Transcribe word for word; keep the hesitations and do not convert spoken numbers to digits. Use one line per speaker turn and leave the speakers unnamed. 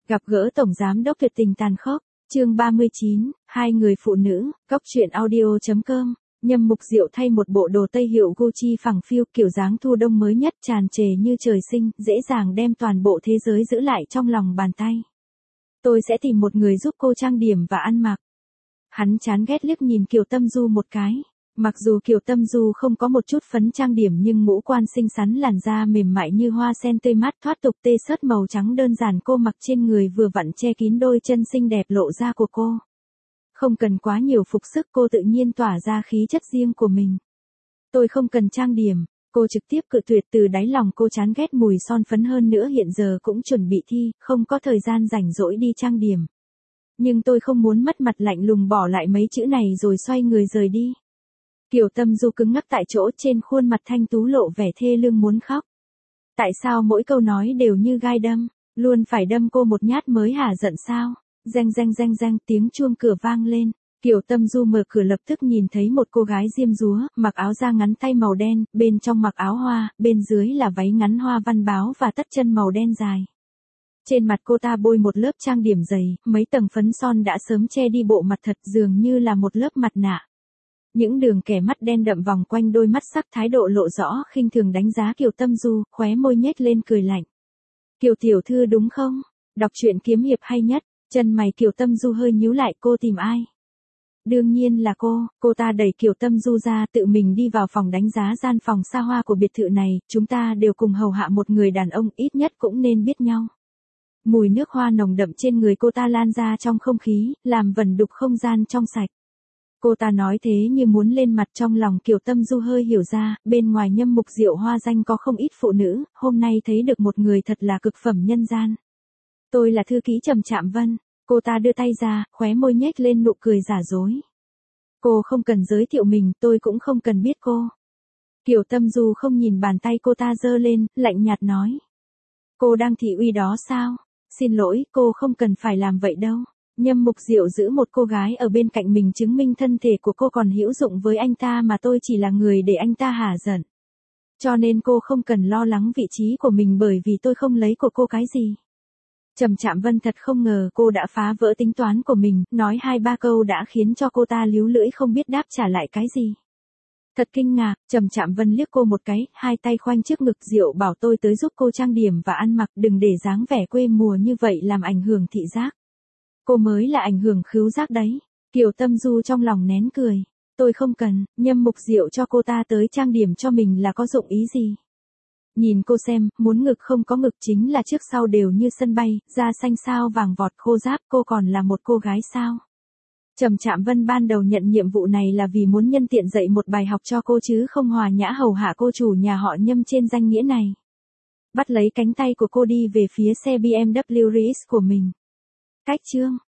Gặp gỡ Tổng Giám đốc tuyệt tình tàn khốc, chương ba mươi chín, hai người phụ nữ, góc truyện audio chấm com. Nhâm Mục Diệu thay một bộ đồ tây hiệu Gucci phẳng phiu kiểu dáng thu đông mới nhất tràn trề như trời sinh, dễ dàng đem toàn bộ thế giới giữ lại trong lòng bàn tay. Tôi sẽ tìm một người giúp cô trang điểm và ăn mặc. Hắn chán ghét liếc nhìn Kiều Tâm Du một cái. Mặc dù Kiều Tâm Du không có một chút phấn trang điểm nhưng ngũ quan xinh xắn, làn da mềm mại như hoa sen tươi mát thoát tục, tê sớt màu trắng đơn giản cô mặc trên người vừa vặn che kín đôi chân xinh đẹp lộ ra của cô. Không cần quá nhiều phục sức, cô tự nhiên tỏa ra khí chất riêng của mình. Tôi không cần trang điểm, cô trực tiếp cự tuyệt. Từ đáy lòng cô chán ghét mùi son phấn, hơn nữa hiện giờ cũng chuẩn bị thi, không có thời gian rảnh rỗi đi trang điểm. Nhưng tôi không muốn mất mặt, lạnh lùng bỏ lại mấy chữ này rồi xoay người rời đi. Kiều Tâm Du cứng ngắc tại chỗ, trên khuôn mặt thanh tú lộ vẻ thê lương muốn khóc. Tại sao mỗi câu nói đều như gai đâm, luôn phải đâm cô một nhát mới hả giận sao? Reng reng reng reng, tiếng chuông cửa vang lên. Kiều Tâm Du mở cửa lập tức nhìn thấy một cô gái diêm dúa, mặc áo da ngắn tay màu đen, bên trong mặc áo hoa, bên dưới là váy ngắn hoa văn báo và tất chân màu đen dài. Trên mặt cô ta bôi một lớp trang điểm dày, mấy tầng phấn son đã sớm che đi bộ mặt thật, dường như là một lớp mặt nạ. Những đường kẻ mắt đen đậm vòng quanh đôi mắt sắc, thái độ lộ rõ khinh thường đánh giá Kiều Tâm Du, khóe môi nhếch lên cười lạnh. Kiều tiểu thư đúng không? Đọc truyện kiếm hiệp hay nhất. Chân mày Kiều Tâm Du hơi nhíu lại, cô tìm ai? Đương nhiên là cô. Cô ta đẩy Kiều Tâm Du ra, tự mình đi vào phòng đánh giá gian phòng xa hoa của biệt thự này. Chúng ta đều cùng hầu hạ một người đàn ông, ít nhất cũng nên biết nhau. Mùi nước hoa nồng đậm trên người cô ta lan ra trong không khí, làm vẩn đục không gian trong sạch. Cô ta nói thế như muốn lên mặt, trong lòng Kiều Tâm Du hơi hiểu ra, bên ngoài Nhâm Mục Diệu hoa danh có không ít phụ nữ, hôm nay thấy được một người thật là cực phẩm nhân gian. Tôi là thư ký Trầm Trạm Vân. Cô ta đưa tay ra, khóe môi nhếch lên nụ cười giả dối. Cô không cần giới thiệu mình, tôi cũng không cần biết cô. Kiều Tâm Du không nhìn bàn tay cô ta giơ lên, lạnh nhạt nói. Cô đang thị uy đó sao? Xin lỗi, cô không cần phải làm vậy đâu. Nhâm Mục Diệu giữ một cô gái ở bên cạnh mình chứng minh thân thể của cô còn hữu dụng với anh ta, mà tôi chỉ là người để anh ta hả giận. Cho nên cô không cần lo lắng vị trí của mình bởi vì tôi không lấy của cô cái gì. Trầm Trạm Vân thật không ngờ cô đã phá vỡ tính toán của mình, nói hai ba câu đã khiến cho cô ta líu lưỡi không biết đáp trả lại cái gì. Thật kinh ngạc, Trầm Trạm Vân liếc cô một cái, hai tay khoanh trước ngực. Diệu bảo tôi tới giúp cô trang điểm và ăn mặc, đừng để dáng vẻ quê mùa như vậy làm ảnh hưởng thị giác. Cô mới là ảnh hưởng khứu giác đấy. Kiều Tâm Du trong lòng nén cười. Tôi không cần. Nhâm Mục Diệu cho cô ta tới trang điểm cho mình là có dụng ý gì? Nhìn cô xem, muốn ngực không có ngực, chính là trước sau đều như sân bay, da xanh sao vàng vọt khô ráp, cô còn là một cô gái sao? Trầm Trạm Vân ban đầu nhận nhiệm vụ này là vì muốn nhân tiện dạy một bài học cho cô chứ không hòa nhã hầu hạ cô chủ nhà họ Nhâm trên danh nghĩa này. Bắt lấy cánh tay của cô đi về phía xe bê em vê rờ ét của mình. Cách chương